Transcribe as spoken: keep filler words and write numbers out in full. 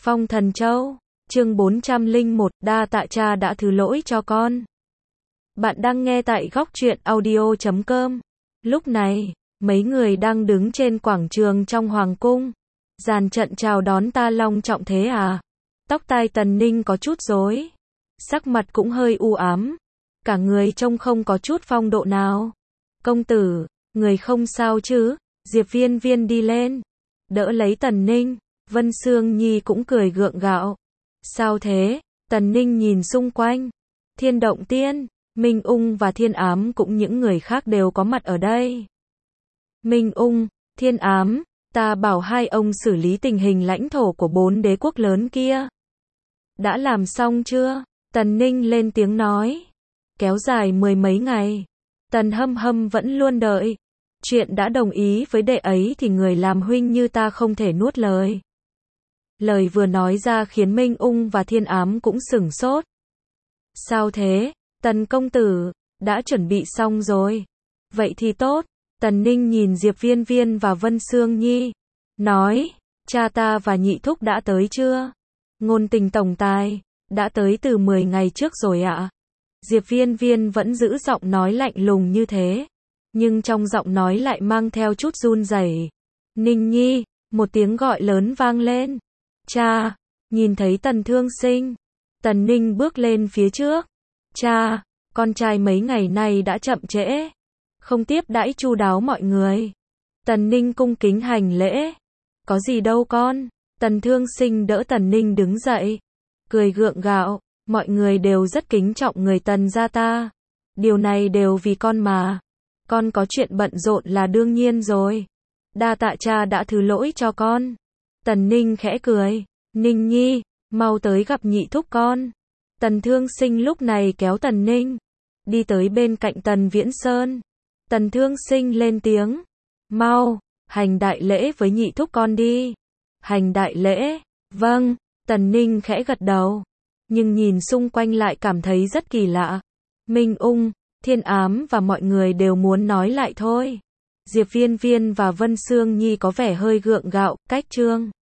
Phong Thần Châu, chương bốn trăm lẻ một, đa tạ cha đã thứ lỗi cho con. Bạn đang nghe tại góc truyện audio chấm com. Lúc này, mấy người đang đứng trên quảng trường trong hoàng cung. Dàn trận chào đón ta long trọng thế à? Tóc tai Tần Ninh có chút rối, sắc mặt cũng hơi u ám, cả người trông không có chút phong độ nào. Công tử, người không sao chứ? Diệp Viên Viên đi lên, đỡ lấy Tần Ninh. Vân Sương Nhi cũng cười gượng gạo. Sao thế? Tần Ninh nhìn xung quanh. Thiên Động Tiên, Minh Ung và Thiên Ám cũng những người khác đều có mặt ở đây. Minh Ung, Thiên Ám, ta bảo hai ông xử lý tình hình lãnh thổ của bốn đế quốc lớn kia. Đã làm xong chưa? Tần Ninh lên tiếng nói. Kéo dài mười mấy ngày. Tần Hâm Hâm vẫn luôn đợi. Chuyện đã đồng ý với đệ ấy thì người làm huynh như ta không thể nuốt lời. Lời vừa nói ra khiến Minh Ung và Thiên Ám cũng sửng sốt. Sao thế? Tần công tử, đã chuẩn bị xong rồi. Vậy thì tốt. Tần Ninh nhìn Diệp Viên Viên và Vân Sương Nhi, nói, cha ta và nhị thúc đã tới chưa? Ngôn Tình tổng tài, đã tới từ mười ngày trước rồi ạ. Diệp Viên Viên vẫn giữ giọng nói lạnh lùng như thế, nhưng trong giọng nói lại mang theo chút run rẩy. Ninh Nhi, một tiếng gọi lớn vang lên. Cha, nhìn thấy Tần Thương Sinh. Tần Ninh bước lên phía trước. Cha, con trai mấy ngày nay đã chậm trễ, không tiếp đãi chu đáo mọi người. Tần Ninh cung kính hành lễ. Có gì đâu con. Tần Thương Sinh đỡ Tần Ninh đứng dậy, cười gượng gạo. Mọi người đều rất kính trọng người Tần gia ta. Điều này đều vì con mà. Con có chuyện bận rộn là đương nhiên rồi. Đa tạ cha đã thứ lỗi cho con. Tần Ninh khẽ cười. Ninh Nhi, mau tới gặp nhị thúc con. Tần Thương Sinh lúc này kéo Tần Ninh, đi tới bên cạnh Tần Viễn Sơn. Tần Thương Sinh lên tiếng. Mau, hành đại lễ với nhị thúc con đi. Hành đại lễ, vâng. Tần Ninh khẽ gật đầu, nhưng nhìn xung quanh lại cảm thấy rất kỳ lạ. Minh Ung, Thiên Ám và mọi người đều muốn nói lại thôi. Diệp Viên Viên và Vân Sương Nhi có vẻ hơi gượng gạo, cách trương.